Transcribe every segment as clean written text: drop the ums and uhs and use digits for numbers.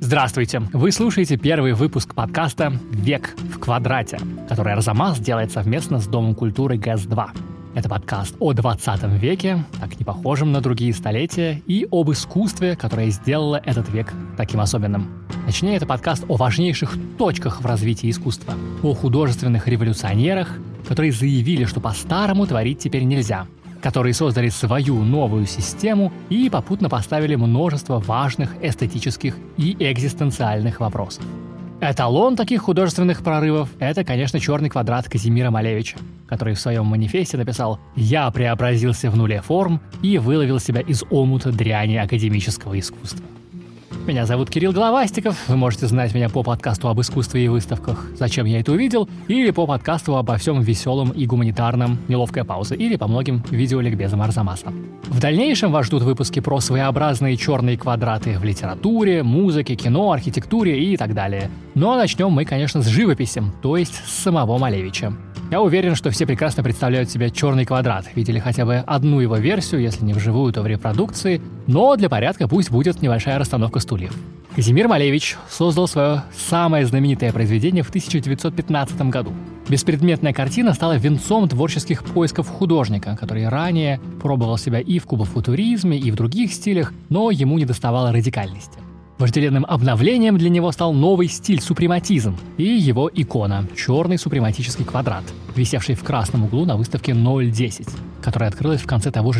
Здравствуйте! Вы слушаете первый выпуск подкаста «Век в квадрате», который Арзамас делает совместно с Домом культуры ГЭС-2. Это подкаст о 20 веке, так не похожем на другие столетия, и об искусстве, которое сделало этот век таким особенным. Точнее, это подкаст о важнейших точках в развитии искусства, о художественных революционерах, которые заявили, что по-старому творить теперь нельзя, которые создали свою новую систему и попутно поставили множество важных эстетических и экзистенциальных вопросов. Эталон таких художественных прорывов – это, конечно, «Черный квадрат» Казимира Малевича, который в своем манифесте написал «Я преобразился в нуле форм и выловил себя из омута дряни академического искусства». Меня зовут Кирилл Головастиков, вы можете знать меня по подкасту об искусстве и выставках «Зачем я это увидел?» или по подкасту обо всем веселом и гуманитарном «Неловкая пауза» или по многим видеоликбезам Арзамаса. В дальнейшем вас ждут выпуски про своеобразные черные квадраты в литературе, музыке, кино, архитектуре и так далее. Но начнем мы, конечно, с живописи, то есть с самого Малевича. Я уверен, что все прекрасно представляют себе «Черный квадрат», видели хотя бы одну его версию, если не вживую, то в репродукции, но для порядка пусть будет небольшая расстановка стульев. Казимир Малевич создал свое самое знаменитое произведение в 1915 году. Беспредметная картина стала венцом творческих поисков художника, который ранее пробовал себя и в кубофутуризме, и в других стилях, но ему недоставало радикальности. Вожделенным обновлением для него стал новый стиль супрематизм и его икона – черный супрематический квадрат, висевший в красном углу на выставке 010, которая открылась в конце того же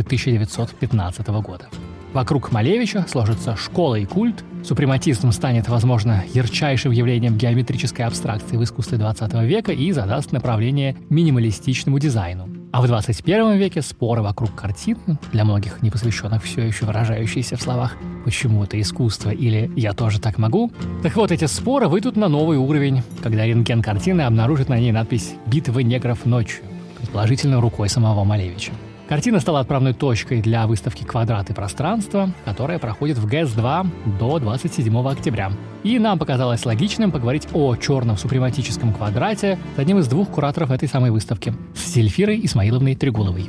1915 года. Вокруг Малевича сложится школа и культ, супрематизм станет, возможно, ярчайшим явлением геометрической абстракции в искусстве 20 века и задаст направление минималистичному дизайну. А в 21 веке споры вокруг картин, для многих непосвященных все еще выражающиеся в словах «почему это искусство» или «я тоже так могу», так вот, эти споры выйдут на новый уровень, когда рентген картины обнаружит на ней надпись «Битва негров ночью», предположительно рукой самого Малевича. Картина стала отправной точкой для выставки «Квадраты пространства», которая проходит в ГЭС-2 до 27 октября. И нам показалось логичным поговорить о черном супрематическом квадрате с одним из двух кураторов этой самой выставки – с Зельфирой Исмаиловной Трегуловой.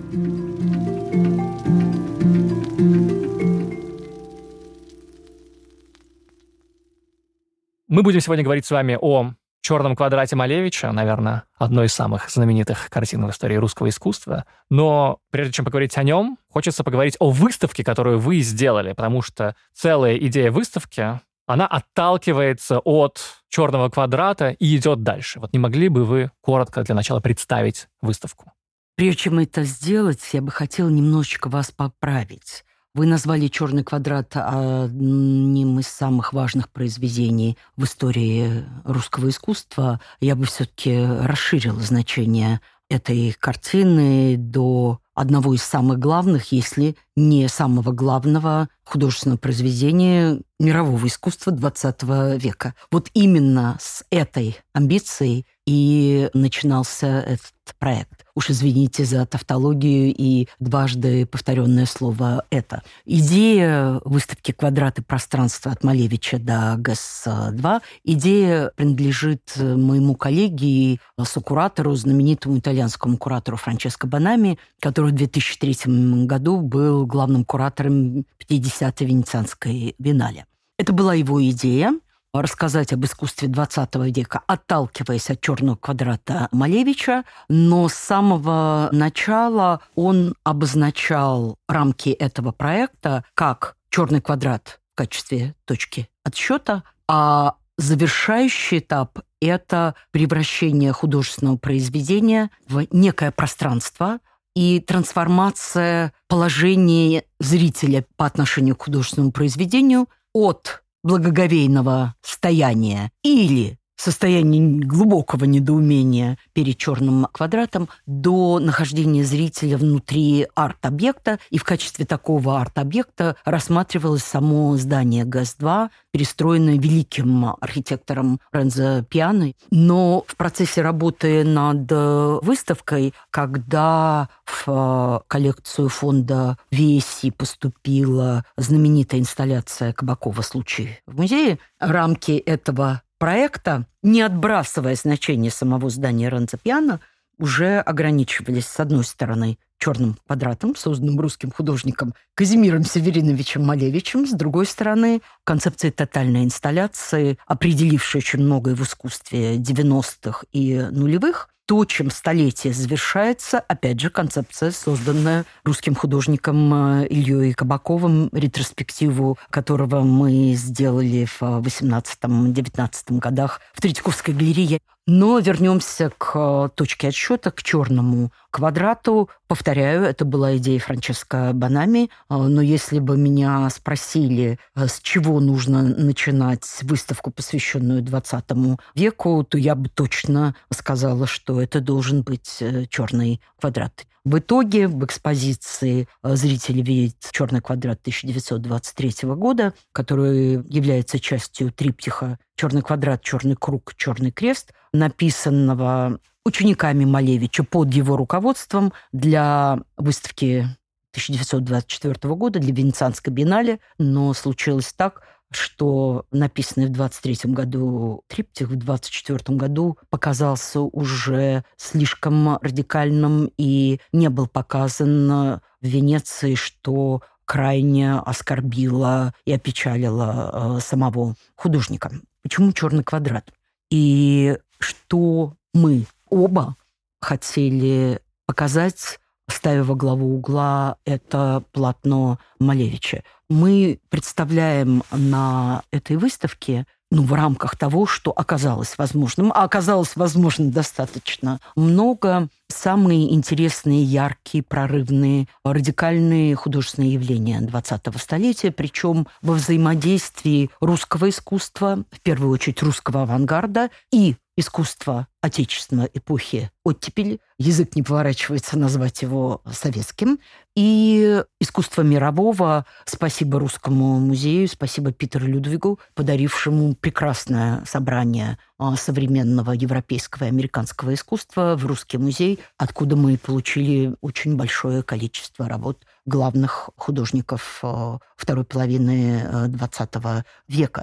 Мы будем сегодня говорить с вами о «Черном квадрате» Малевича, наверное, одной из самых знаменитых картин в истории русского искусства. Но прежде чем поговорить о нем, хочется поговорить о выставке, которую вы сделали, потому что целая идея выставки, она отталкивается от «Черного квадрата» и идет дальше. Вот не могли бы вы коротко для начала представить выставку? Прежде чем это сделать, я бы хотела немножечко вас поправить. Вы назвали «Черный квадрат» одним из самых важных произведений в истории русского искусства. Я бы все-таки расширила значение этой картины до одного из самых главных, если не самого главного художественного произведения мирового искусства XX века. Вот именно с этой амбицией и начинался этот проект. Уж извините за тавтологию и дважды повторенное слово «это». Идея выставки «Квадраты пространства» от Малевича до ГЭС-2, идея принадлежит моему коллеге и сокуратору, знаменитому итальянскому куратору Франческо Банами, который в 2003 году был главным куратором 50-й Венецианской биеннале. Это была его идея – рассказать об искусстве 20 века, отталкиваясь от «Черного квадрата» Малевича, но с самого начала он обозначал рамки этого проекта как «Черный квадрат» в качестве точки отсчета, а завершающий этап – это превращение художественного произведения в некое пространство и трансформация положения зрителя по отношению к художественному произведению от благоговейного состояния или состояние глубокого недоумения перед черным квадратом до нахождения зрителя внутри арт-объекта. И в качестве такого арт-объекта рассматривалось само здание ГЭС-2, перестроенное великим архитектором Ренцо Пиано. Но в процессе работы над выставкой, когда в коллекцию фонда Веси поступила знаменитая инсталляция Кабакова «Случай в музее», рамки этого проекта, не отбрасывая значение самого здания Ренцо Пиано, уже ограничивались, с одной стороны, черным квадратом, созданным русским художником Казимиром Севериновичем Малевичем. С другой стороны, концепция тотальной инсталляции, определившая очень многое в искусстве 90-х и нулевых. То, чем столетие завершается, опять же, концепция, созданная русским художником Ильей Кабаковым, ретроспективу которого мы сделали в 18-19 годах в Третьяковской галерее. Но вернемся к точке отсчета, к черному квадрату. Повторяю, это была идея Франческо Банами. Но если бы меня спросили, с чего нужно начинать выставку, посвященную 20 веку, то я бы точно сказала, что это должен быть черный квадрат. В итоге в экспозиции зрители видят «Черный квадрат» 1923 года, который является частью триптиха «Черный квадрат, черный круг, черный крест», написанного учениками Малевича под его руководством для выставки 1924 года, для Венецианской биеннале. Но случилось так, что написанный в 23 году триптих в 24 году показался уже слишком радикальным и не был показан в Венеции, что крайне оскорбило и опечалило самого художника. Почему «Черный квадрат»? И что мы оба хотели показать, ставя во главу угла это полотно Малевича. Мы представляем на этой выставке, в рамках того, что оказалось возможным, а оказалось возможным достаточно много, самые интересные, яркие, прорывные, радикальные художественные явления 20-го столетия, причем во взаимодействии русского искусства, в первую очередь русского авангарда, и искусства отечественной эпохи оттепели, язык не поворачивается назвать его советским, и искусство мирового. Спасибо Русскому музею, спасибо Питеру Людвигу, подарившему прекрасное собрание современного европейского и американского искусства в Русский музей, откуда мы получили очень большое количество работ главных художников второй половины XX века.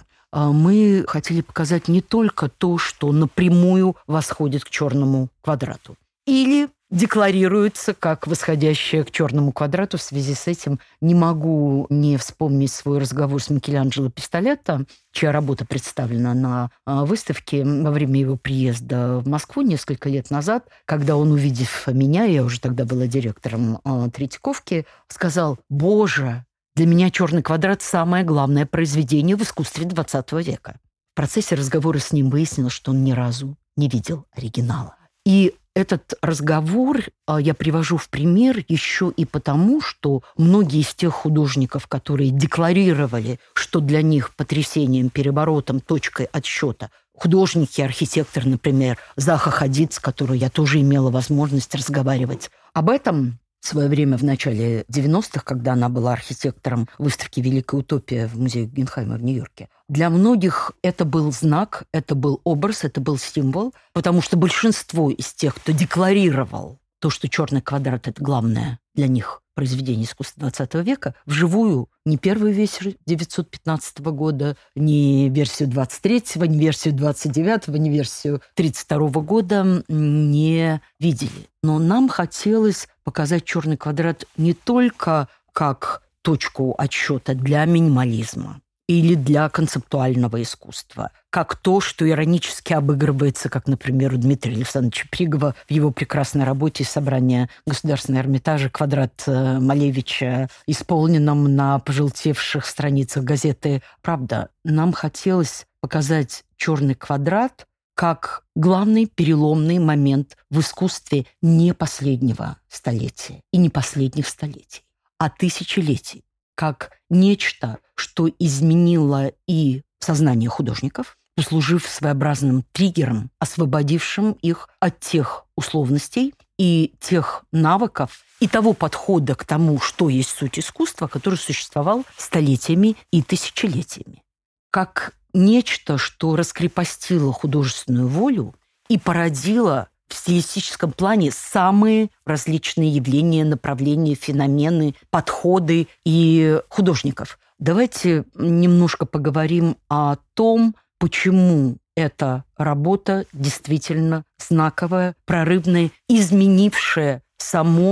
Мы хотели показать не только то, что напрямую восходит к черному квадрату или декларируется как восходящее к черному квадрату. В связи с этим не могу не вспомнить свой разговор с Микеланджело Пистолетто, чья работа представлена на выставке во время его приезда в Москву несколько лет назад, когда он, увидев меня, я уже тогда была директором Третьяковки, сказал: «Боже, для меня «Черный квадрат» – самое главное произведение в искусстве XX века». В процессе разговора с ним выяснилось, что он ни разу не видел оригинала. И этот разговор я привожу в пример еще и потому, что многие из тех художников, которые декларировали, что для них потрясением, переворотом, точкой отсчета, художники, архитектор, например, Заха Хадид, с которой я тоже имела возможность разговаривать об этом в свое время, в начале 90-х, когда она была архитектором выставки «Великая утопия» в музее Гугенхайма в Нью-Йорке. Для многих это был знак, это был образ, это был символ, потому что большинство из тех, кто декларировал то, что «Черный квадрат» — это главное для них произведение искусства XX века, вживую ни первую версию 915 года, ни версию 23-го, ни версию 29-го, ни версию 32-го года не видели. Но нам хотелось показать «Черный квадрат» не только как точку отсчета для минимализма или для концептуального искусства, как то, что иронически обыгрывается, как, например, у Дмитрия Александровича Пригова в его прекрасной работе «Собрание Государственного Эрмитажа», квадрат Малевича, исполненном на пожелтевших страницах газеты «Правда». Нам хотелось показать «Черный квадрат» как главный переломный момент в искусстве не последнего столетия и не последних столетий, а тысячелетий, как нечто, что изменило и сознание художников, послужив своеобразным триггером, освободившим их от тех условностей и тех навыков, и того подхода к тому, что есть суть искусства, который существовал столетиями и тысячелетиями. Как нечто, что раскрепостило художественную волю и породило в стилистическом плане самые различные явления, направления, феномены, подходы и художников. Давайте немножко поговорим о том, почему эта работа действительно знаковая, прорывная, изменившая само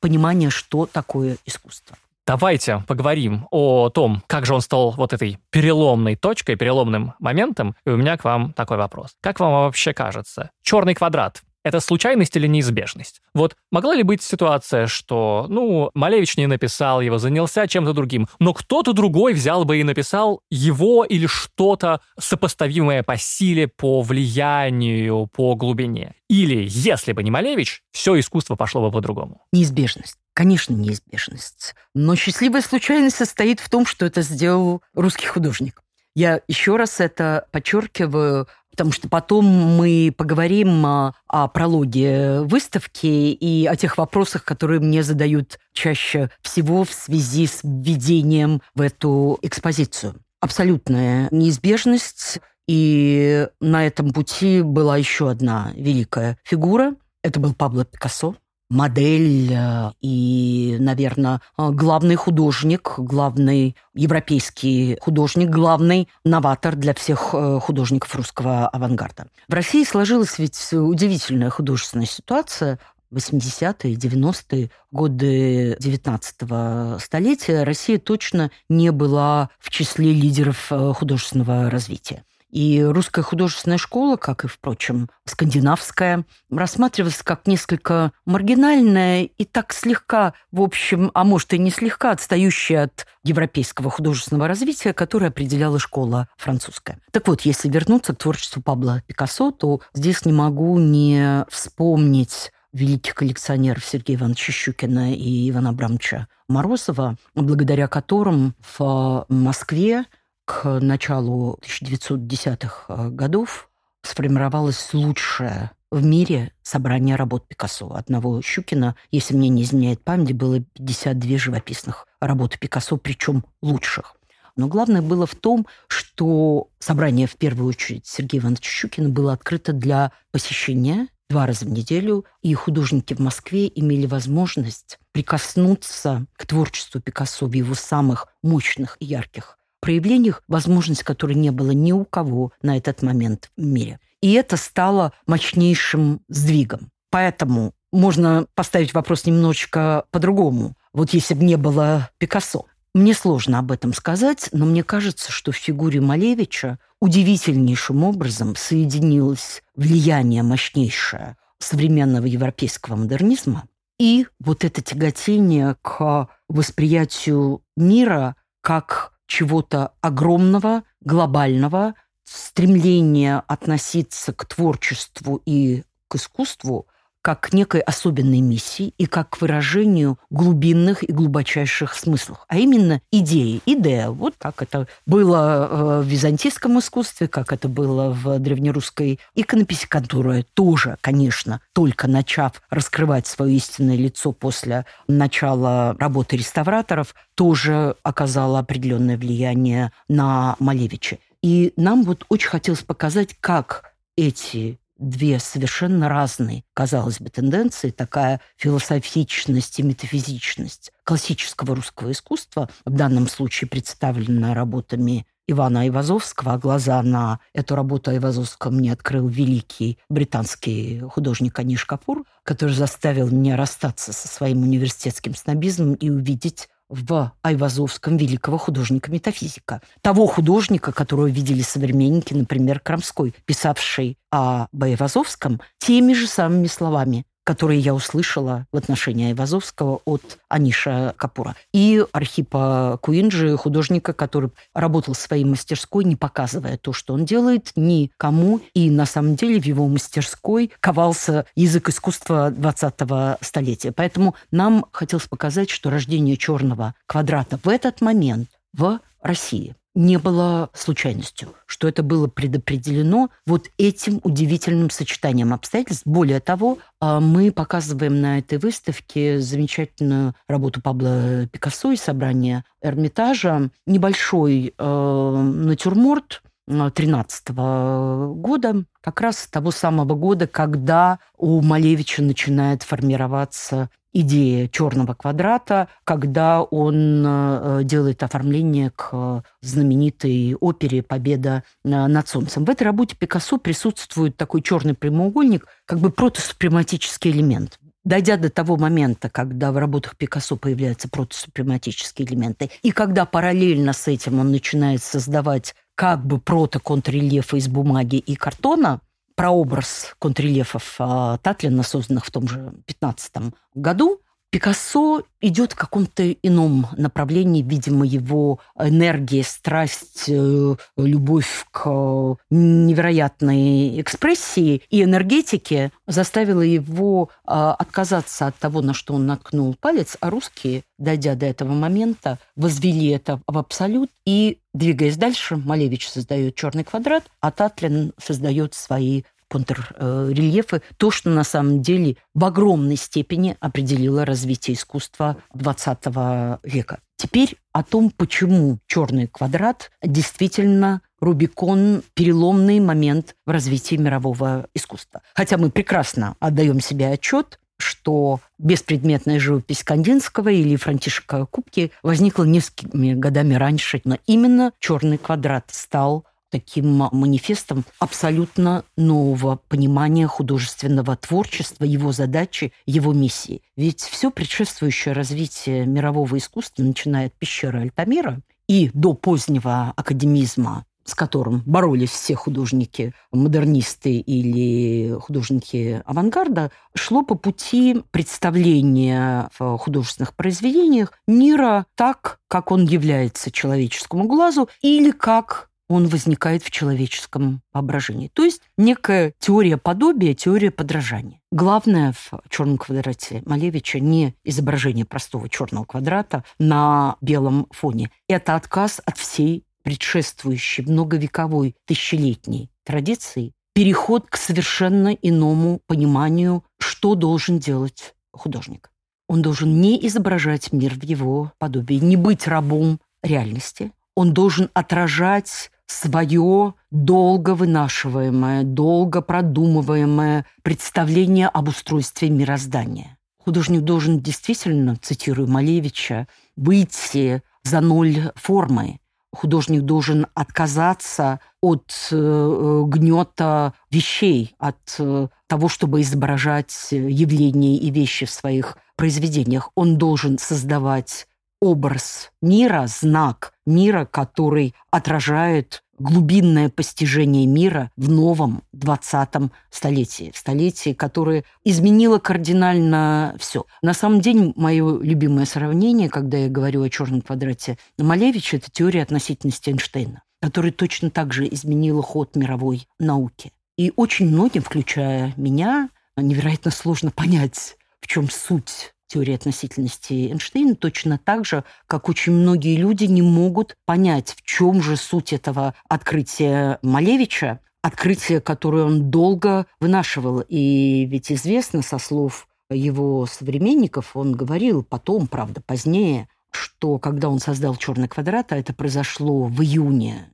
понимания, что такое искусство. Давайте поговорим о том, как же он стал вот этой переломной точкой, переломным моментом. И у меня к вам такой вопрос. Как вам вообще кажется, черный квадрат — это случайность или неизбежность? Вот могла ли быть ситуация, что, Малевич не написал его, занялся чем-то другим, но кто-то другой взял бы и написал его или что-то сопоставимое по силе, по влиянию, по глубине? Или, если бы не Малевич, все искусство пошло бы по-другому? Неизбежность. Конечно, неизбежность. Но счастливая случайность состоит в том, что это сделал русский художник. Я еще раз это подчеркиваю, потому что потом мы поговорим о прологе выставки и о тех вопросах, которые мне задают чаще всего в связи с введением в эту экспозицию. Абсолютная неизбежность. И на этом пути была еще одна великая фигура. Это был Пабло Пикассо. Модель и, наверное, главный художник, главный европейский художник, главный новатор для всех художников русского авангарда. В России сложилась ведь удивительная художественная ситуация. 80-е, 90-е годы 19-го столетия Россия точно не была в числе лидеров художественного развития. И русская художественная школа, как и, впрочем, скандинавская, рассматривалась как несколько маргинальная и так слегка, в общем, а может и не слегка, отстающая от европейского художественного развития, которое определяла школа французская. Так вот, если вернуться к творчеству Пабло Пикассо, то здесь не могу не вспомнить великих коллекционеров Сергея Ивановича Щукина и Ивана Абрамовича Морозова, благодаря которым в Москве к началу 1910-х годов сформировалось лучшее в мире собрание работ Пикассо. Одного Щукина, если мне не изменяет память, было 52 живописных работы Пикассо, причем лучших. Но главное было в том, что собрание, в первую очередь, Сергея Ивановича Щукина было открыто для посещения 2 раза в неделю, и художники в Москве имели возможность прикоснуться к творчеству Пикассо в его самых мощных и ярких проявлениях, возможность которой не было ни у кого на этот момент в мире. И это стало мощнейшим сдвигом. Поэтому можно поставить вопрос немножечко по-другому. Вот если бы не было Пикассо. Мне сложно об этом сказать, но мне кажется, что в фигуре Малевича удивительнейшим образом соединилось влияние мощнейшее современного европейского модернизма и вот это тяготение к восприятию мира как чего-то огромного, глобального, стремление относиться к творчеству и к искусству как к некой особенной миссии и как к выражению глубинных и глубочайших смыслов, а именно идеи. Идея, вот как это было в византийском искусстве, как это было в древнерусской иконописи, которая тоже, конечно, только начав раскрывать свое истинное лицо после начала работы реставраторов, тоже оказала определенное влияние на Малевича. И нам вот очень хотелось показать, как эти 2 совершенно разные, казалось бы, тенденции, такая философичность и метафизичность классического русского искусства, в данном случае представлена работами Ивана Айвазовского, а глаза на эту работу Айвазовского мне открыл великий британский художник Аниш Капур, который заставил меня расстаться со своим университетским снобизмом и увидеть в Айвазовском великого художника-метафизика. Того художника, которого видели современники, например, Крамской, писавший об Айвазовском теми же самыми словами, которые я услышала в отношении Айвазовского от Аниша Капура. И Архипа Куинджи, художника, который работал в своей мастерской, не показывая то, что он делает, никому. И на самом деле в его мастерской ковался язык искусства 20-го столетия. Поэтому нам хотелось показать, что рождение черного квадрата в этот момент в России не было случайностью, что это было предопределено вот этим удивительным сочетанием обстоятельств. Более того, мы показываем на этой выставке замечательную работу Пабло Пикассо из собрания Эрмитажа, небольшой натюрморт 13 года, как раз того самого года, когда у Малевича начинает формироваться идея черного квадрата, когда он делает оформление к знаменитой опере «Победа над солнцем». В этой работе Пикассо присутствует такой черный прямоугольник, как бы протосупрематический элемент. дойдя до того момента, когда в работах Пикассо появляются протосупрематические элементы, и когда параллельно с этим он начинает создавать как бы прото-контррельефы из бумаги и картона, прообраз контррельефов Татлина, созданных в том же 15 году, Пикассо идет в каком-то ином направлении, видимо, его энергия, страсть, любовь к невероятной экспрессии и энергетике заставила его отказаться от того, на что он наткнул палец, а русские, дойдя до этого момента, возвели это в абсолют, и, двигаясь дальше, Малевич создает «Черный квадрат», а Татлин создает свои контррельефы, то, что на самом деле в огромной степени определило развитие искусства XX века. Теперь о том, почему «Черный квадрат» действительно Рубикон, переломный момент в развитии мирового искусства. Хотя мы прекрасно отдаем себе отчет, что беспредметная живопись Кандинского или Франтишека Купки возникла несколькими годами раньше, но именно «Черный квадрат» стал таким манифестом абсолютно нового понимания художественного творчества, его задачи, его миссии. Ведь все предшествующее развитие мирового искусства, начиная от пещеры Альтамира и до позднего академизма, с которым боролись все художники-модернисты или художники авангарда, шло по пути представления в художественных произведениях мира так, как он является человеческому глазу, или как он возникает в человеческом воображении. То есть некая теория подобия, теория подражания. Главное в «Черном квадрате» Малевича не изображение простого черного квадрата на белом фоне. Это отказ от всей предшествующей многовековой тысячелетней традиции, переход к совершенно иному пониманию, что должен делать художник. Он должен не изображать мир в его подобии, не быть рабом реальности. Он должен отражать свое долго вынашиваемое, долго продумываемое представление об устройстве мироздания. Художник должен действительно, цитирую Малевича, выйти за ноль формы. Художник должен отказаться от гнета вещей, от того, чтобы изображать явления и вещи в своих произведениях. Он должен создавать образ мира, знак мира, который отражает глубинное постижение мира в новом 20-м столетии. Столетии, которое изменило кардинально все. На самом деле, мое любимое сравнение, когда я говорю о «Черном квадрате» Малевича, это теория относительности Эйнштейна, которая точно так же изменила ход мировой науки. И очень многим, включая меня, невероятно сложно понять, в чем суть теории относительности Эйнштейна, точно так же, как очень многие люди не могут понять, в чем же суть этого открытия Малевича, открытие, которое он долго вынашивал. И ведь известно со слов его современников, он говорил потом, правда, позднее, что когда он создал «Черный квадрат», а это произошло в июне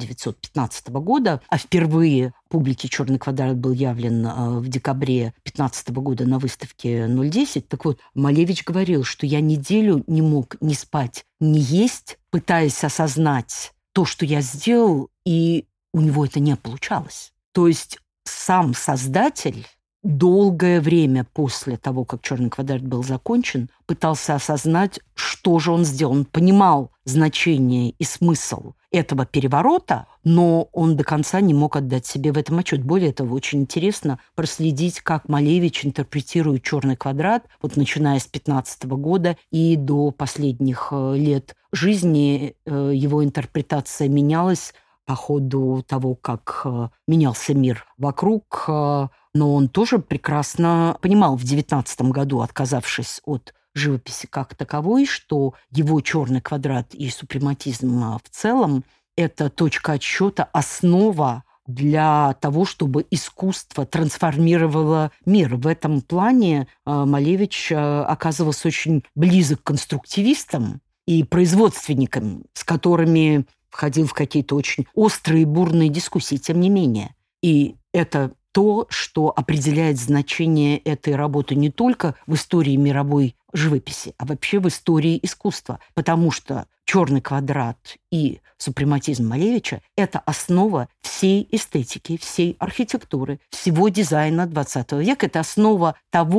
1915 года, а впервые публике «Черный квадрат» был явлен в декабре 2015 года на выставке 010. Так вот, Малевич говорил, что я неделю не мог ни спать, ни есть, пытаясь осознать то, что я сделал, и у него это не получалось. То есть сам создатель долгое время после того, как «Черный квадрат» был закончен, пытался осознать, что же он сделал. Он понимал значение и смысл этого переворота, но он до конца не мог отдать себе в этом отчет. Более того, очень интересно проследить, как Малевич интерпретирует «Черный квадрат», вот начиная с 2015 года и до последних лет жизни. Его интерпретация менялась по ходу того, как менялся мир вокруг, но он тоже прекрасно понимал в 19 году, отказавшись от живописи как таковой, что его «Черный квадрат» и супрематизм в целом – это точка отсчета, основа для того, чтобы искусство трансформировало мир. В этом плане Малевич оказывался очень близок к конструктивистам и производственникам, с которыми входил в какие-то очень острые и бурные дискуссии, тем не менее. И это то, что определяет значение этой работы не только в истории мировой живописи, а вообще в истории искусства. Потому что «Черный квадрат» и супрематизм Малевича – это основа всей эстетики, всей архитектуры, всего дизайна XX века. Это основа того,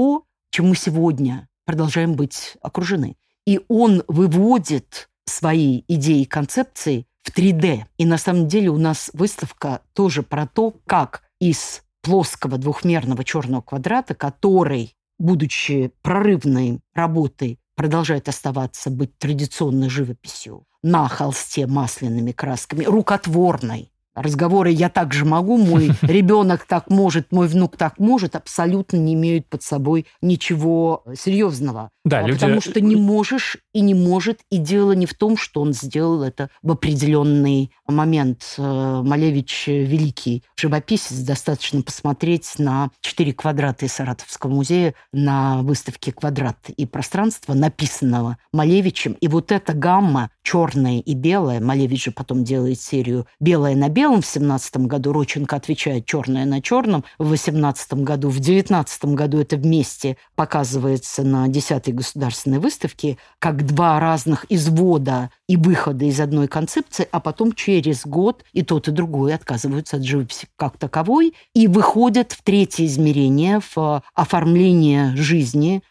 чем мы сегодня продолжаем быть окружены. И он выводит свои идеи и концепции в 3D. И на самом деле у нас выставка тоже про то, как из плоского двухмерного черного квадрата, который, будучи прорывной работой, продолжает оставаться быть традиционной живописью на холсте масляными красками, рукотворной. Разговоры «я так же могу», «мой ребенок так может», «мой внук так может» абсолютно не имеют под собой ничего серьезного. Да, потому что не можешь и не может, и дело не в том, что он сделал это в определенный момент. Малевич – великий живописец, достаточно посмотреть на 4 квадрата из Саратовского музея на выставке «Квадрат и пространство», написанного Малевичем. И вот эта гамма черное и белое, Малевич же потом делает серию «Белое на белом» в 17 году, Родченко отвечает «Черное на черном» в 18 году, в 19 году это вместе показывается на 10-й государственной выставке как 2 разных извода и выхода из одной концепции, а потом через год и тот, и другой отказываются от живописи как таковой и выходят в 3-е измерение, в оформление жизни,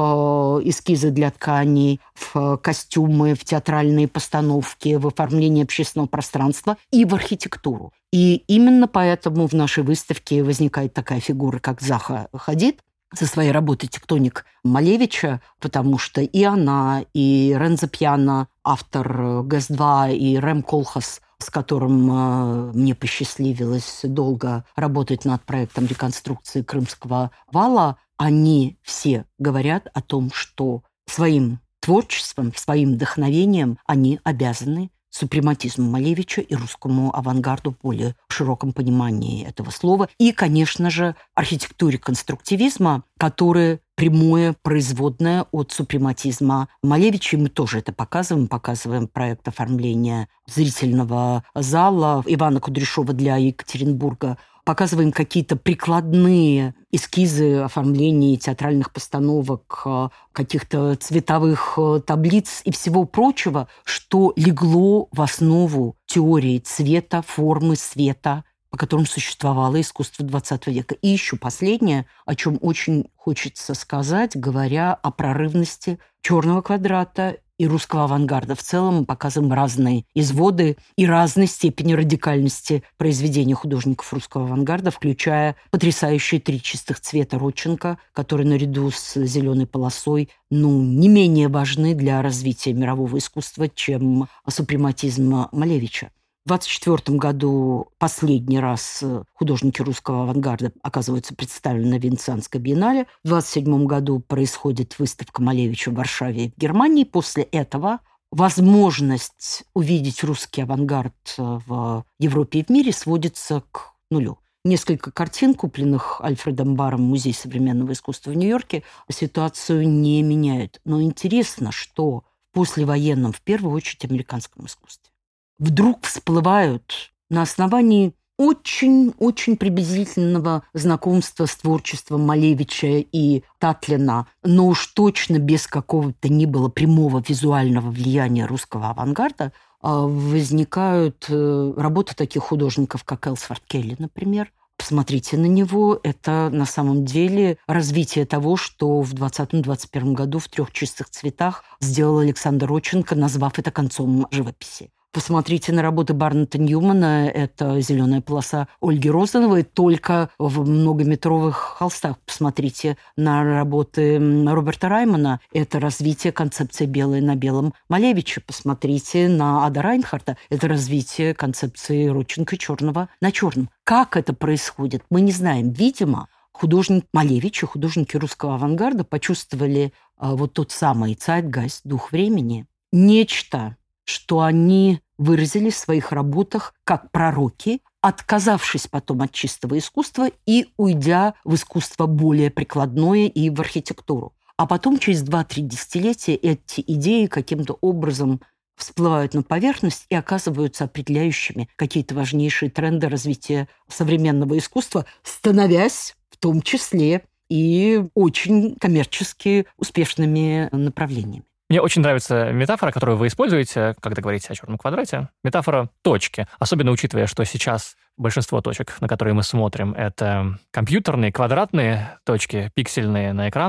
в эскизы для тканей, в костюмы, в театральные постановки, в оформление общественного пространства и в архитектуру. И именно поэтому в нашей выставке возникает такая фигура, как Заха Хадид, со своей работой «Тектоник» Малевича, потому что и она, и Рензо Пьяно, автор ГЭС-2, и Рэм Колхас, с которым мне посчастливилось долго работать над проектом реконструкции Крымского вала, они все говорят о том, что своим творчеством, своим вдохновением они обязаны супрематизму Малевича и русскому авангарду в более широком понимании этого слова. И, конечно же, архитектуре конструктивизма, которая прямое производное от супрематизма Малевича. И мы тоже это показываем. Показываем проект оформления зрительного зала Ивана Кудряшова для Екатеринбурга. Показываем какие-то прикладные эскизы оформления театральных постановок, каких-то цветовых таблиц и всего прочего, что легло в основу теории цвета, формы, света, по которым существовало искусство XX века. И еще последнее, о чем очень хочется сказать, говоря о прорывности черного квадрата и русского авангарда. В целом мы показываем разные изводы и разной степени радикальности произведения художников русского авангарда, включая потрясающие 3 чистых цвета Родченко, которые наряду с зеленой полосой не менее важны для развития мирового искусства, чем супрематизм Малевича. В 1924 году последний раз художники русского авангарда оказываются представлены на Венецианской биеннале. В 1927 году происходит выставка Малевича в Варшаве и в Германии. После этого возможность увидеть русский авангард в Европе и в мире сводится к нулю. Несколько картин, купленных Альфредом Барром в Музее современного искусства в Нью-Йорке, ситуацию не меняют. Но интересно, что в послевоенном, в первую очередь, американском искусстве вдруг всплывают на основании очень-очень приблизительного знакомства с творчеством Малевича и Татлина, но уж точно без какого-то ни было прямого визуального влияния русского авангарда, возникают работы таких художников, как Элсворт Келли, например. Посмотрите на него. Это на самом деле развитие того, что в 2020-2021 году в 3 чистых цветах сделал Александр Родченко, назвав это концом живописи. Посмотрите на работы Барнета Ньюмана. Это «Зеленая полоса» Ольги Розановой, только в многометровых холстах. Посмотрите на работы Роберта Раймана. Это развитие концепции «белое на белом» Малевича. Посмотрите на Ада Райнхарта. Это развитие концепции Родченко «черного на черном». Как это происходит, мы не знаем. Видимо, художник Малевич и художники русского авангарда почувствовали вот тот самый zeitgeist, дух времени, нечто, что они выразили в своих работах как пророки, отказавшись потом от чистого искусства и уйдя в искусство более прикладное и в архитектуру. А потом через 2-3 десятилетия эти идеи каким-то образом всплывают на поверхность и оказываются определяющими какие-то важнейшие тренды развития современного искусства, становясь в том числе и очень коммерчески успешными направлениями. Мне очень нравится метафора, которую вы используете, когда говорите о черном квадрате. Метафора точки. Особенно учитывая, что сейчас большинство точек, на которые мы смотрим, это компьютерные, квадратные точки, пиксельные на экранах.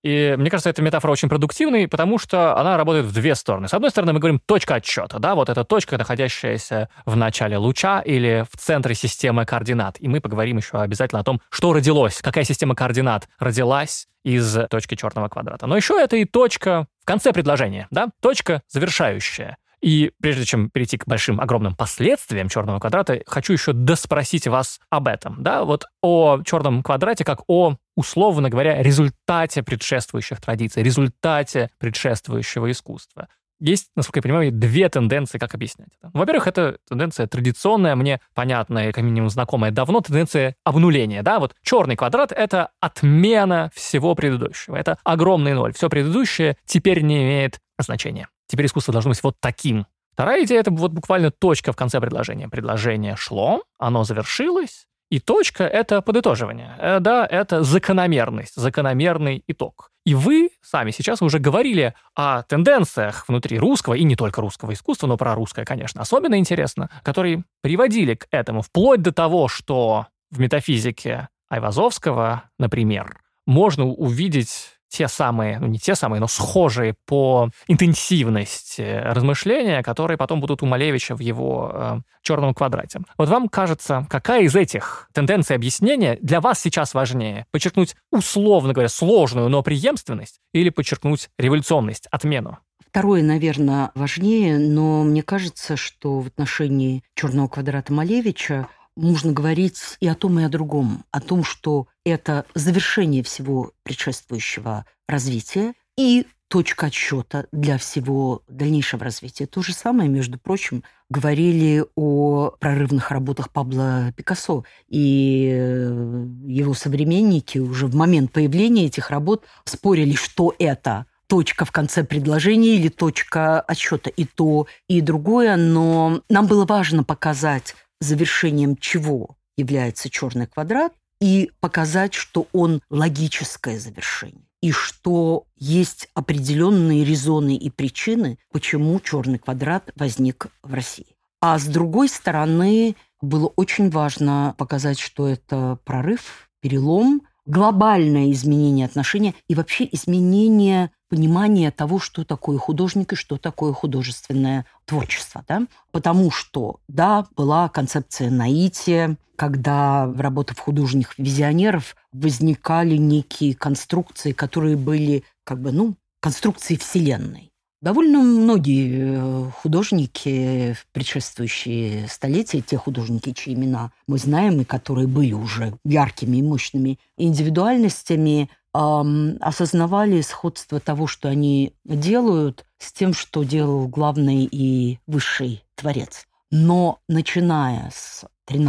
И мне кажется, эта метафора очень продуктивной, потому что она работает в две стороны. С одной стороны, мы говорим точка отсчета, да, вот эта точка, находящаяся в начале луча или в центре системы координат. И мы поговорим еще обязательно о том, что родилось, какая система координат родилась из точки черного квадрата. Но еще это и точка в конце предложения, да, точка завершающая. И прежде чем перейти к большим, огромным последствиям черного квадрата, хочу еще доспросить вас об этом, да, вот о черном квадрате как о, условно говоря, результате предшествующих традиций, результате предшествующего искусства. Есть, насколько я понимаю, две тенденции, как объяснять это. Во-первых, это тенденция традиционная, мне понятная, как минимум знакомая давно, тенденция обнуления, да, вот черный квадрат — это отмена всего предыдущего, это огромный ноль, все предыдущее теперь не имеет значения. Теперь искусство должно быть вот таким. Вторая идея — это вот буквально точка в конце предложения. Предложение шло, оно завершилось, и точка — это подытоживание. Да, это закономерность, закономерный итог. И вы сами сейчас уже говорили о тенденциях внутри русского, и не только русского искусства, но про русское, конечно, особенно интересно, которые приводили к этому, вплоть до того, что в метафизике Айвазовского, например, можно увидеть те самые, ну не те самые, но схожие по интенсивности размышления, которые потом будут у Малевича в его черном квадрате. Вот вам кажется, какая из этих тенденций объяснения для вас сейчас важнее? Подчеркнуть, условно говоря, сложную, но преемственность или подчеркнуть революционность, отмену? Второе, наверное, важнее, но мне кажется, что в отношении черного квадрата Малевича можно говорить и о том, и о другом. О том, что это завершение всего предшествующего развития и точка отсчета для всего дальнейшего развития. То же самое, между прочим, говорили о прорывных работах Пабло Пикассо. И его современники уже в момент появления этих работ спорили, что это точка в конце предложения или точка отсчета. И то, и другое. Но нам было важно показать, завершением чего является черный квадрат, и показать, что он логическое завершение, и что есть определенные резоны и причины, почему черный квадрат возник в России. А с другой стороны, было очень важно показать, что это прорыв, перелом, глобальное изменение отношения и вообще изменение понимания того, что такое художник и что такое художественное творчество. Да? Потому что, да, была концепция наития, когда в работах художников-визионеров возникали некие конструкции, которые были конструкции Вселенной. Довольно многие художники в предшествующие столетия, те художники, чьи имена мы знаем и которые были уже яркими и мощными индивидуальностями, осознавали сходство того, что они делают, с тем, что делал главный и высший творец. Но начиная с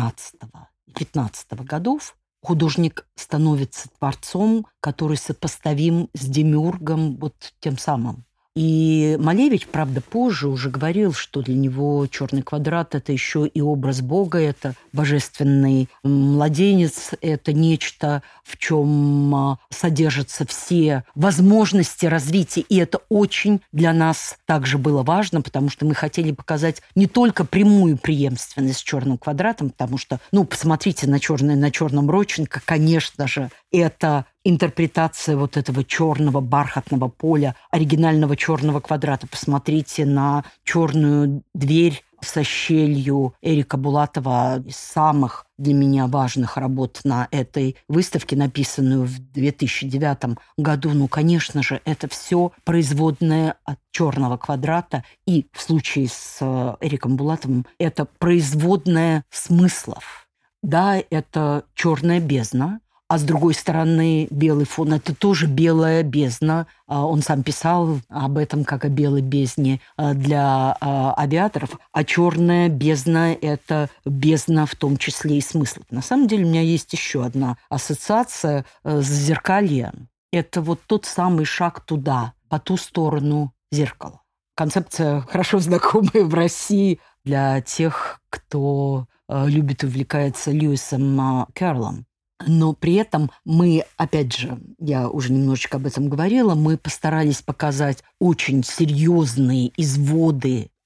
13-15 годов художник становится творцом, который сопоставим с демиургом, вот тем самым. И Малевич, правда, позже уже говорил, что для него черный квадрат – это еще и образ Бога, это божественный младенец, это нечто, в чем содержатся все возможности развития. И это очень для нас также было важно, потому что мы хотели показать не только прямую преемственность с черным квадратом, потому что, посмотрите на черном Родченко, конечно же, это интерпретация вот этого черного бархатного поля, оригинального черного квадрата. Посмотрите на черную дверь со щелью Эрика Булатова, из самых для меня важных работ на этой выставке, написанную в 2009 году. Конечно же, это все производное от черного квадрата. И в случае с Эриком Булатовым это производное смыслов. Да, это черная бездна. А с другой стороны, белый фон – это тоже белая бездна. Он сам писал об этом как о белой бездне для авиаторов. А черная бездна – это бездна в том числе и смыслов. На самом деле у меня есть еще одна ассоциация с зеркальем. Это вот тот самый шаг туда, по ту сторону зеркала. Концепция хорошо знакомая в России для тех, кто любит и увлекается Льюисом Кэрроллом. Но при этом мы, опять же, я уже немножечко об этом говорила, мы постарались показать очень серьезные изводы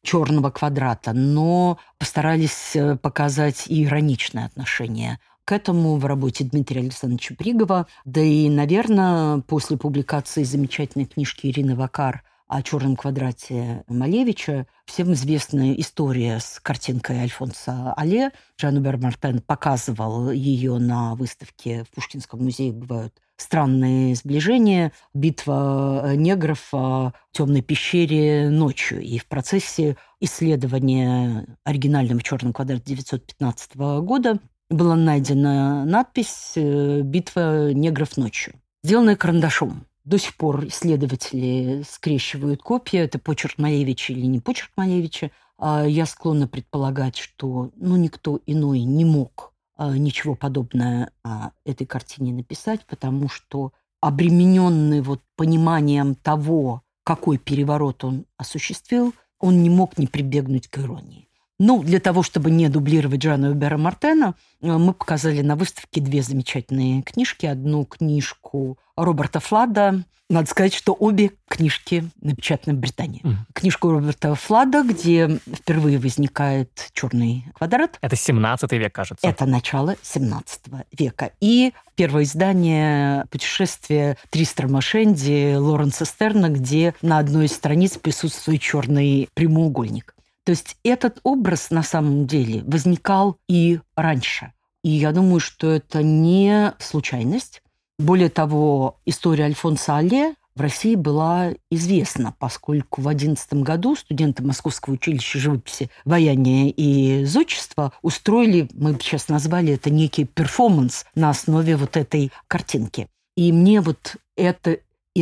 черного квадрата, но постарались показать и ироничное отношение к этому в работе Дмитрия Александровича Бригова. Да и, наверное, после публикации замечательной книжки Ирины Вакар о черном квадрате Малевича всем известная история с картинкой Альфонса Алле. Жан-Убер Мартен показывал ее на выставке в Пушкинском музее. Бывают странные сближения. Битва негров в темной пещере ночью. И в процессе исследования оригинального черного квадрата 1915 года была найдена надпись «Битва негров ночью», сделанная карандашом. До сих пор исследователи скрещивают копии, это почерк Малевича или не почерк Малевича. Я склонна предполагать, что никто иной не мог ничего подобного о этой картине написать, потому что обремененный пониманием того, какой переворот он осуществил, он не мог не прибегнуть к иронии. Для того, чтобы не дублировать Жана-Убера Мартена, мы показали на выставке две замечательные книжки. Одну книжку Роберта Флада. Надо сказать, что обе книжки напечатаны в Британии. Книжку Роберта Флада, где впервые возникает черный квадрат. Это 17 век, кажется. Это начало 17 века. И первое издание «Путешествие Тристрама Шенди» Лоренса Стерна, где на одной из страниц присутствует черный прямоугольник. То есть этот образ на самом деле возникал и раньше. И я думаю, что это не случайность. Более того, история Альфонса Алле в России была известна, поскольку в 2011 году студенты Московского училища живописи, ваяния и зодчества устроили, мы бы сейчас назвали это некий перформанс на основе этой картинки. И мне это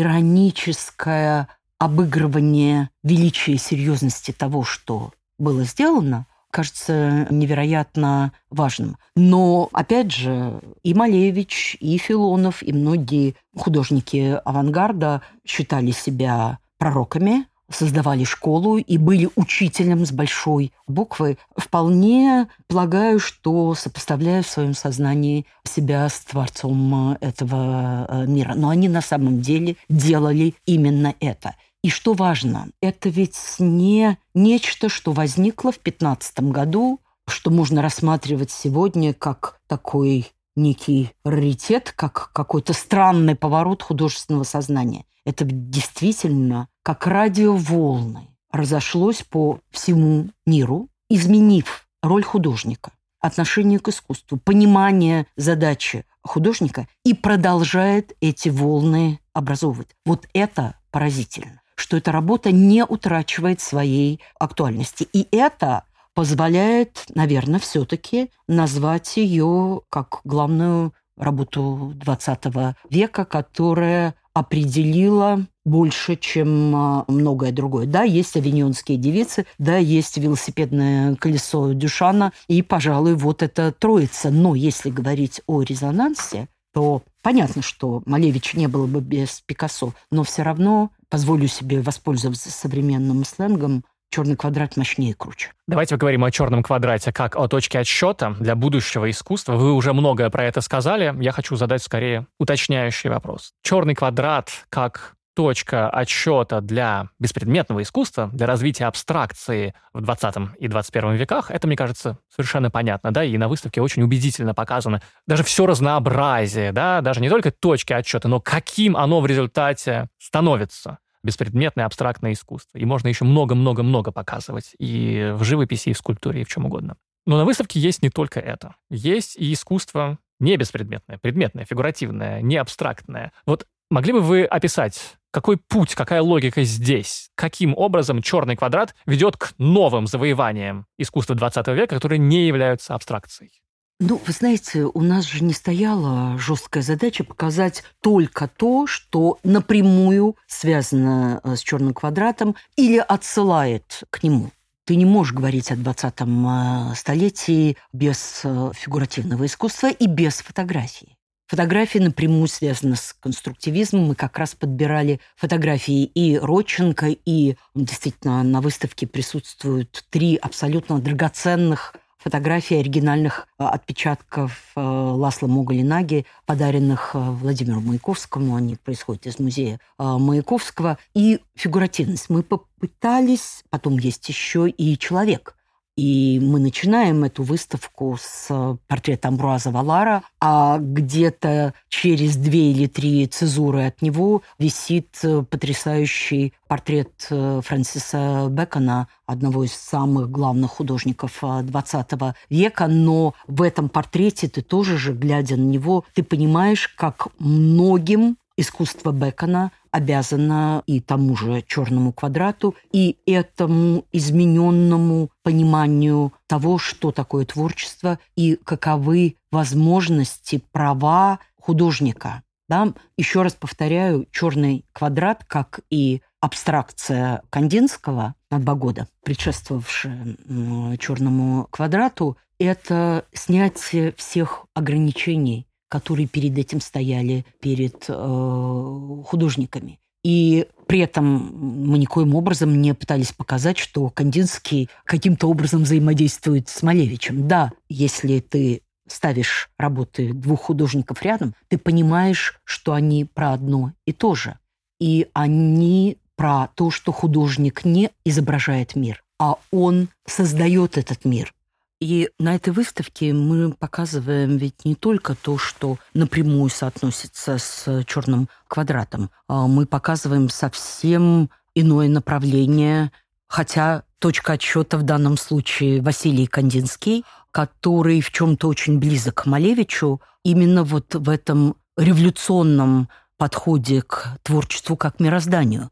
ироническое обыгрывание величия и серьезности того, что было сделано, кажется невероятно важным. Но, опять же, и Малевич, и Филонов, и многие художники авангарда считали себя пророками, создавали школу и были учителем с большой буквы. Вполне полагаю, что сопоставляю в своем сознании себя с творцом этого мира. Но они на самом деле делали именно это. И что важно, это ведь не нечто, что возникло в 15 году, что можно рассматривать сегодня как такой некий раритет, как какой-то странный поворот художественного сознания. Это действительно как радиоволны разошлось по всему миру, изменив роль художника, отношение к искусству, понимание задачи художника и продолжает эти волны образовывать. Это поразительно, что эта работа не утрачивает своей актуальности. И это позволяет, наверное, все-таки назвать ее как главную работу XX века, которая определила больше, чем многое другое. Да, есть «Авиньонские девицы», да, есть «Велосипедное колесо Дюшана», и, пожалуй, эта троица. Но если говорить о резонансе, то понятно, что Малевич не было бы без Пикассо, но все равно, позволю себе воспользоваться современным сленгом, черный квадрат мощнее и круче. Давайте поговорим о черном квадрате как о точке отсчета для будущего искусства. Вы уже многое про это сказали. Я хочу задать скорее уточняющий вопрос. Черный квадрат как точка отсчета для беспредметного искусства, для развития абстракции в 20 и 21 веках, это, мне кажется, совершенно понятно, да, и на выставке очень убедительно показано даже все разнообразие, да, даже не только точки отсчета, но каким оно в результате становится. Беспредметное абстрактное искусство. И можно еще много-много-много показывать и в живописи, и в скульптуре, и в чем угодно. Но на выставке есть не только это. Есть и искусство не беспредметное, предметное, фигуративное, не абстрактное. Могли бы вы описать, какой путь, какая логика здесь? Каким образом черный квадрат ведет к новым завоеваниям искусства 20 века, которые не являются абстракцией? Вы знаете, у нас же не стояла жесткая задача показать только то, что напрямую связано с черным квадратом или отсылает к нему. Ты не можешь говорить о 20 столетии без фигуративного искусства и без фотографии. Фотография напрямую связана с конструктивизмом. Мы как раз подбирали фотографии и Родченко, и действительно на выставке присутствуют 3 абсолютно драгоценных фотографии оригинальных отпечатков Ласло Моголи-Наги, подаренных Владимиру Маяковскому. Они происходят из музея Маяковского. И фигуративность. Мы попытались, потом есть еще и человек. И мы начинаем эту выставку с портрета Амбруаза Валара, а где-то через 2 или 3 цезуры от него висит потрясающий портрет Фрэнсиса Бэкона, одного из самых главных художников XX века. Но в этом портрете ты тоже же, глядя на него, ты понимаешь, как многим искусство Бэкона обязано и тому же черному квадрату, и этому измененному пониманию того, что такое творчество и каковы возможности, права художника. Да? Еще раз повторяю, черный квадрат, как и абстракция Кандинского от Багода, предшествовавшая черному квадрату, это снятие всех ограничений, которые перед этим стояли перед художниками. И при этом мы никоим образом не пытались показать, что Кандинский каким-то образом взаимодействует с Малевичем. Да, если ты ставишь работы 2 художников рядом, ты понимаешь, что они про одно и то же. И они про то, что художник не изображает мир, а он создает этот мир. И на этой выставке мы показываем ведь не только то, что напрямую соотносится с черным квадратом. Мы показываем совсем иное направление, хотя точка отсчета в данном случае Василий Кандинский, который в чем-то очень близок к Малевичу, именно вот в этом революционном подходе к творчеству как к мирозданию.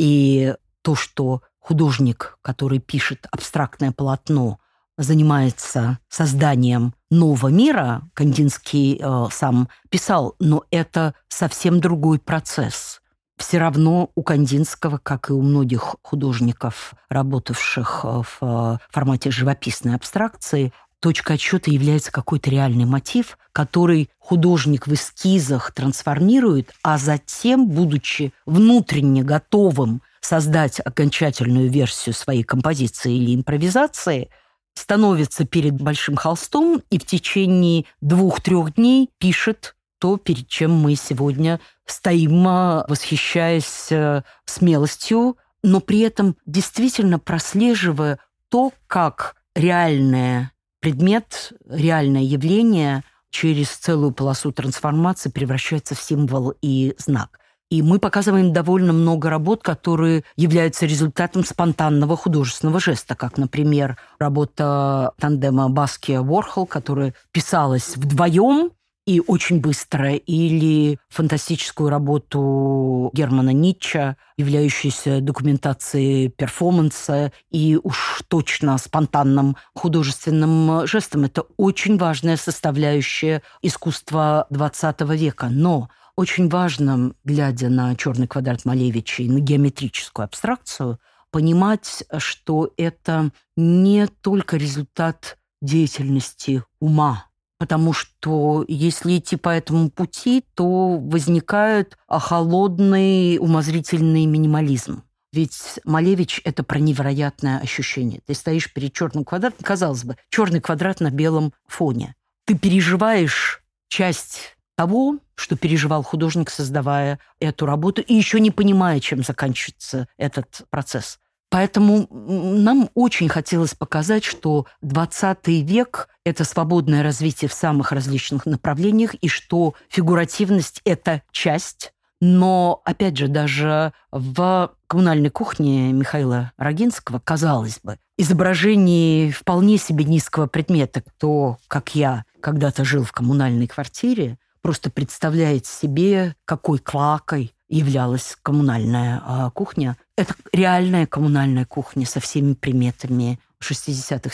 И то, что художник, который пишет абстрактное полотно, занимается созданием нового мира, Кандинский сам писал, но это совсем другой процесс. Все равно у Кандинского, как и у многих художников, работавших в формате живописной абстракции, точкой отсчета является какой-то реальный мотив, который художник в эскизах трансформирует, а затем, будучи внутренне готовым создать окончательную версию своей композиции или импровизации, становится перед большим холстом и в течение 2-3 дней пишет то, перед чем мы сегодня стоим, восхищаясь смелостью, но при этом действительно прослеживая то, как реальный предмет, реальное явление через целую полосу трансформации превращается в символ и знак. И мы показываем довольно много работ, которые являются результатом спонтанного художественного жеста, как, например, работа тандема Баския-Уорхол, которая писалась вдвоем и очень быстро, или фантастическую работу Германа Ницше, являющуюся документацией перформанса и уж точно спонтанным художественным жестом. Это очень важная составляющая искусства XX века. Но очень важно, глядя на черный квадрат Малевича и на геометрическую абстракцию, понимать, что это не только результат деятельности ума, потому что если идти по этому пути, то возникает холодный умозрительный минимализм. Ведь Малевич – это про невероятное ощущение. Ты стоишь перед черным квадратом, казалось бы, черный квадрат на белом фоне. Ты переживаешь часть того, что переживал художник, создавая эту работу, и еще не понимая, чем заканчивается этот процесс. Поэтому нам очень хотелось показать, что 20 век – это свободное развитие в самых различных направлениях, и что фигуративность – это часть. Но, опять же, даже в коммунальной кухне Михаила Рогинского, казалось бы, изображение вполне себе низкого предмета, кто, как я, когда-то жил в коммунальной квартире, просто представляет себе, какой клакой являлась коммунальная кухня. Это реальная коммунальная кухня со всеми приметами 60-х,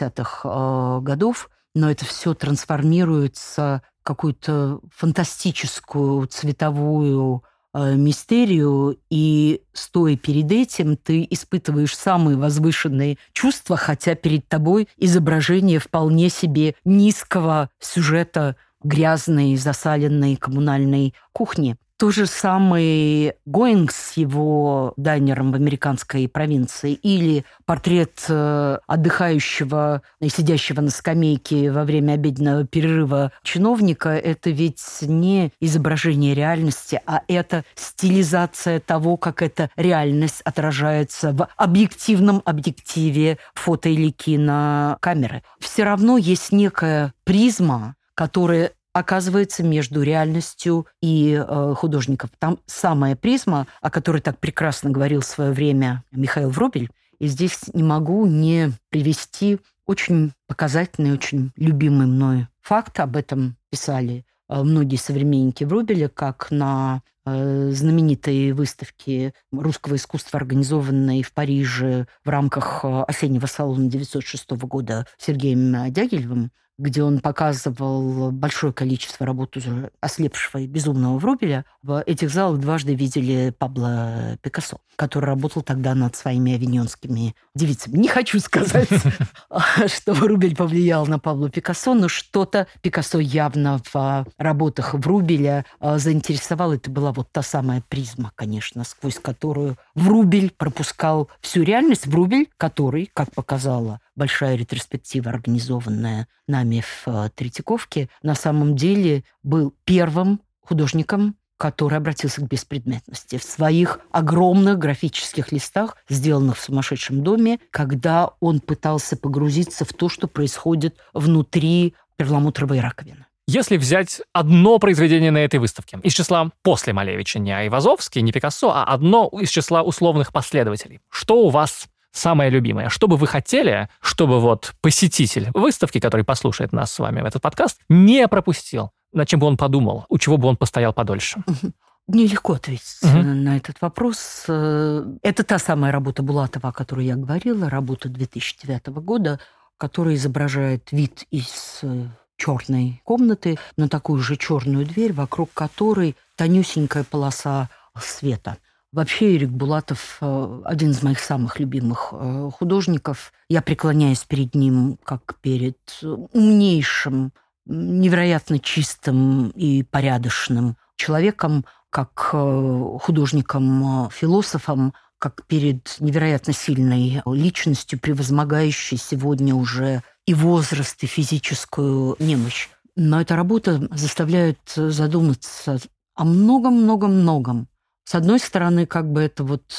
70-х годов, но это все трансформируется в какую-то фантастическую цветовую мистерию, и, стоя перед этим, ты испытываешь самые возвышенные чувства, хотя перед тобой изображение вполне себе низкого сюжета грязной, засаленной коммунальной кухни. То же самое Гоинг с его дайнером в американской провинции или портрет отдыхающего и сидящего на скамейке во время обеденного перерыва чиновника – это ведь не изображение реальности, а это стилизация того, как эта реальность отражается в объективном объективе фото- или кинокамеры. Все равно есть некая призма, которая оказывается между реальностью и художником. Там самая призма, о которой так прекрасно говорил в свое время Михаил Врубель, и здесь не могу не привести очень показательный, очень любимый мной факт. Об этом писали многие современники Врубеля, как на знаменитой выставке русского искусства, организованной в Париже в рамках осеннего салона 1906 года Сергеем Дягилевым, где он показывал большое количество работ уже ослепшего и безумного Врубеля. В этих залах дважды видели Пабло Пикассо, который работал тогда над своими авиньонскими девицами. Не хочу сказать, что Врубель повлиял на Пабло Пикассо, но что-то Пикассо явно в работах Врубеля заинтересовало. Это была вот та самая призма, конечно, сквозь которую Врубель пропускал всю реальность. Врубель, который, как показала большая ретроспектива, организованная нами в Третьяковке, на самом деле был первым художником, который обратился к беспредметности в своих огромных графических листах, сделанных в сумасшедшем доме, когда он пытался погрузиться в то, что происходит внутри перламутровой раковины. Если взять одно произведение на этой выставке из числа после Малевича, не Айвазовский, не Пикассо, а одно из числа условных последователей, что у вас самое любимое? Что бы вы хотели, чтобы вот посетитель выставки, который послушает нас с вами в этот подкаст, не пропустил? Над чем бы он подумал? У чего бы он постоял подольше? Нелегко ответить на этот вопрос. Это та самая работа Булатова, о которой я говорила, работа 2009 года, которая изображает вид из черной комнаты на такую же черную дверь, вокруг которой тонюсенькая полоса света. Вообще Эрик Булатов один из моих самых любимых художников. Я преклоняюсь перед ним как перед умнейшим, невероятно чистым и порядочным человеком, как художником-философом, как перед невероятно сильной личностью, превозмогающей сегодня уже и возраст, и физическую немощь. Но эта работа заставляет задуматься о многом-многом-многом. С одной стороны, как бы это вот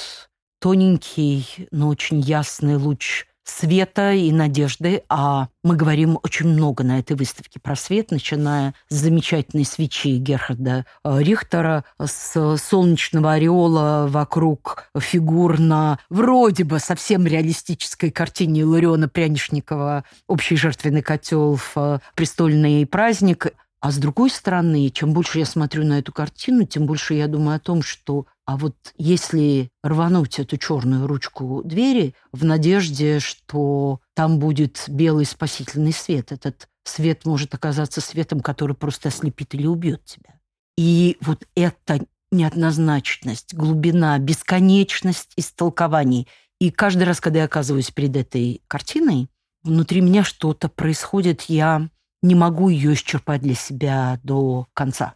тоненький, но очень ясный луч света и надежды, а мы говорим очень много на этой выставке про свет, начиная с замечательной свечи Герхарда Рихтера, с солнечного ореола вокруг фигур на вроде бы совсем реалистической картине Илариона Прянишникова «Общий жертвенный котел в престольный праздник». А с другой стороны, чем больше я смотрю на эту картину, тем больше я думаю о том, что а вот если рвануть эту черную ручку двери в надежде, что там будет белый спасительный свет, этот свет может оказаться светом, который просто ослепит или убьет тебя. И вот эта неоднозначность, глубина, бесконечность истолкований. И каждый раз, когда я оказываюсь перед этой картиной, внутри меня что-то происходит, я не могу ее исчерпать для себя до конца.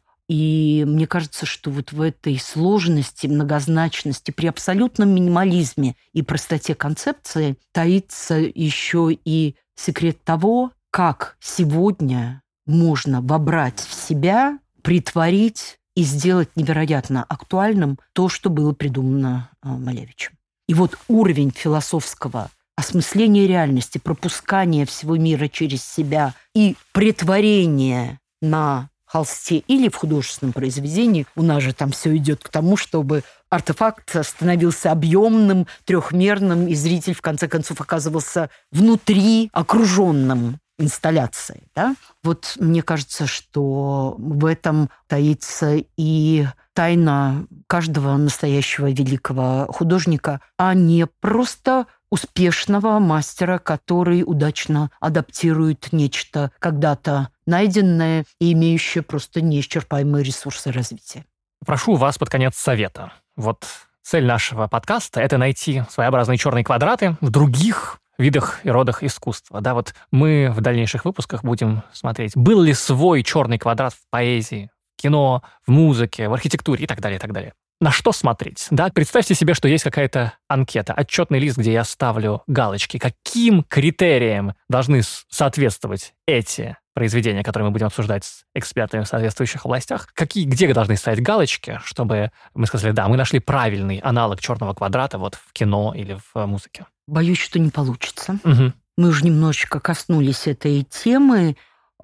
И мне кажется, что вот в этой сложности, многозначности, при абсолютном минимализме и простоте концепции таится еще и секрет того, как сегодня можно вобрать в себя, притворить и сделать невероятно актуальным то, что было придумано Малевичем. И вот уровень философского осмысление реальности, пропускание всего мира через себя и претворение на холсте или в художественном произведении. У нас же там все идет к тому, чтобы артефакт становился объемным, трехмерным, и зритель в конце концов оказывался внутри, окруженным инсталляцией. Да? Вот мне кажется, что в этом таится и тайна каждого настоящего великого художника, а не просто успешного мастера, который удачно адаптирует нечто когда-то найденное и имеющее просто неисчерпаемые ресурсы развития. Прошу вас под конец совета. Вот цель нашего подкаста – это найти своеобразные черные квадраты в других видах и родах искусства. Да, вот мы в дальнейших выпусках будем смотреть, был ли свой черный квадрат в поэзии, в кино, в музыке, в архитектуре и так далее, и так далее. На что смотреть? Да, представьте себе, что есть какая-то анкета, отчетный лист, где я ставлю галочки. Каким критериям должны соответствовать эти произведения, которые мы будем обсуждать с экспертами в соответствующих областях? Где должны ставить галочки, чтобы мы сказали, да, мы нашли правильный аналог черного квадрата вот в кино или в музыке? Боюсь, что не получится. Угу. Мы уже немножечко коснулись этой темы,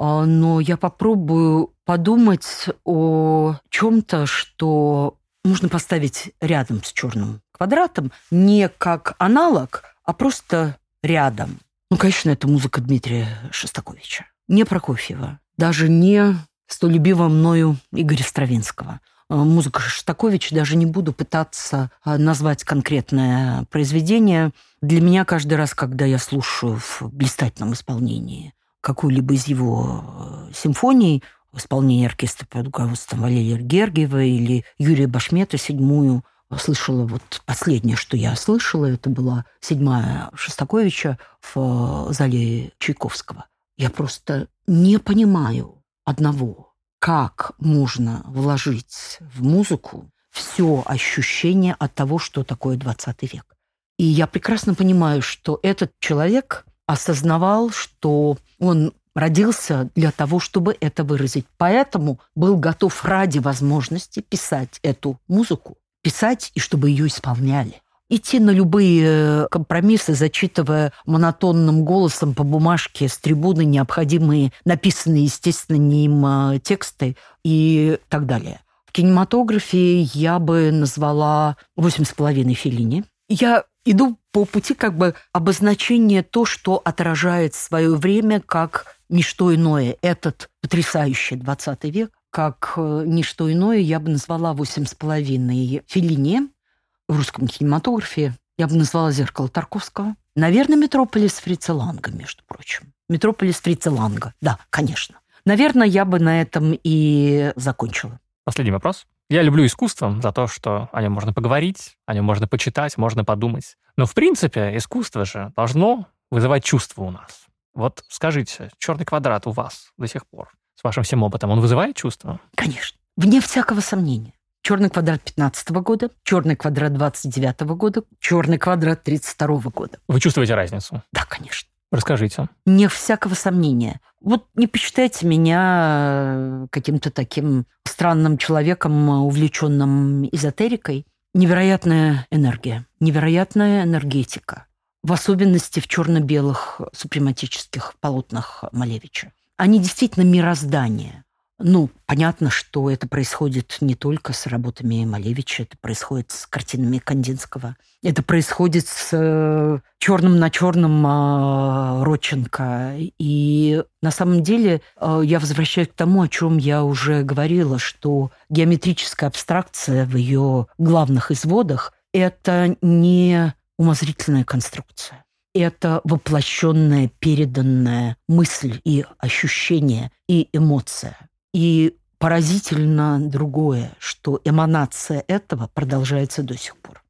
но я попробую подумать о чем-то, что можно поставить рядом с черным квадратом, не как аналог, а просто рядом. Ну, конечно, это музыка Дмитрия Шостаковича, не Прокофьева, даже не столь любимого мною Игоря Стравинского. Музыка Шостаковича, даже не буду пытаться назвать конкретное произведение. Для меня каждый раз, когда я слушаю в блистательном исполнении какую-либо из его симфоний, в исполнении оркестра под руководством Валерия Гергиева или Юрия Башмета, 7-ю, слышала, вот последнее, что я слышала, это была 7-я Шостаковича в зале Чайковского. Я просто не понимаю одного, как можно вложить в музыку все ощущение от того, что такое 20 век. И я прекрасно понимаю, что этот человек осознавал, что он родился для того, чтобы это выразить. Поэтому был готов ради возможности писать эту музыку, писать и чтобы ее исполняли. Идти на любые компромиссы, зачитывая монотонным голосом по бумажке с трибуны необходимые, написанные, естественно, не им тексты и так далее. В кинематографе я бы назвала 8,5 Феллини. Я иду по пути как бы обозначения то, что отражает свое время как ничто иное. Этот потрясающий 20 век, как ничто иное, я бы назвала 8,5 Феллини. В русском кинематографе я бы назвала «Зеркало» Тарковского. Наверное, «Метрополис» Фрица Ланга, между прочим. «Метрополис» Фрица Ланга, да, конечно. Наверное, я бы на этом и закончила. Последний вопрос. Я люблю искусство за то, что о нем можно поговорить, о нем можно почитать, можно подумать. Но, в принципе, искусство же должно вызывать чувства у нас. Вот скажите, «Черный квадрат» у вас до сих пор, с вашим всем опытом, он вызывает чувства? Конечно. Вне всякого сомнения. «Черный квадрат» 15 года, «Черный квадрат» 29 года, «Черный квадрат» 32 года. Вы чувствуете разницу? Да, конечно. Расскажите. Не всякого сомнения. Вот не посчитайте меня каким-то таким странным человеком, увлеченным эзотерикой. Невероятная энергия, невероятная энергетика. В особенности в черно-белых супрематических полотнах Малевича. Они действительно мироздание. Ну, понятно, что это происходит не только с работами Малевича, это происходит с картинами Кандинского. Это происходит с черным на черном Родченко. И на самом деле я возвращаюсь к тому, о чем я уже говорила, что геометрическая абстракция в ее главных изводах – это не умозрительная конструкция. Это воплощенная, переданная мысль и ощущение, и эмоция. И поразительно другое, что эманация этого продолжается до сих пор.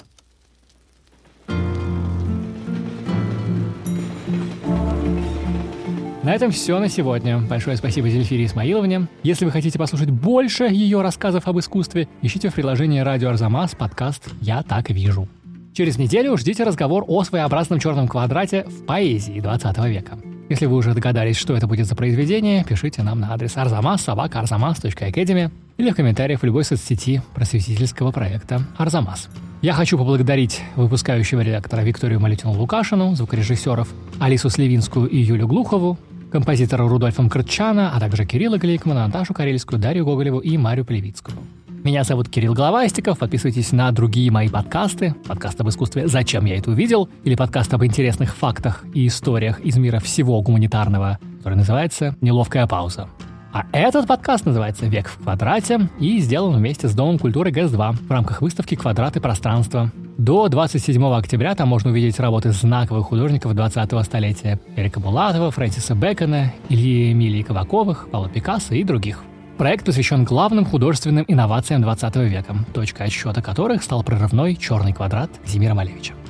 На этом все на сегодня. Большое спасибо Зельфире Исмаиловне. Если вы хотите послушать больше ее рассказов об искусстве, ищите в приложении «Радио Арзамас» подкаст «Я так вижу». Через неделю ждите разговор о своеобразном черном квадрате в поэзии 20 века. Если вы уже догадались, что это будет за произведение, пишите нам на адрес arzamas@arzamas.academy или в комментариях в любой соцсети просветительского проекта «Арзамас». Я хочу поблагодарить выпускающего редактора Викторию Малютину-Лукашину, звукорежиссеров Алису Сливинскую и Юлю Глухову, композитора Рудольфа Мкртчана, а также Кирилла Глейкмана, Наташу Карельскую, Дарью Гоголеву и Марию Плевицкую. Меня зовут Кирилл Головастиков. Подписывайтесь на другие мои подкасты. Подкаст об искусстве «Зачем я это увидел?» или подкаст об интересных фактах и историях из мира всего гуманитарного, который называется «Неловкая пауза». А этот подкаст называется «Век в квадрате» и сделан вместе с Домом культуры ГЭС-2 в рамках выставки «Квадраты пространства». До 27 октября там можно увидеть работы знаковых художников 20-го столетия: Эрика Булатова, Фрэнсиса Бэкона, Ильи Эмилии Каваковых, Павла Пикассо и других. Проект посвящен главным художественным инновациям 20 века, точкой отсчета которых стал прорывной «Черный квадрат» Казимира Малевича.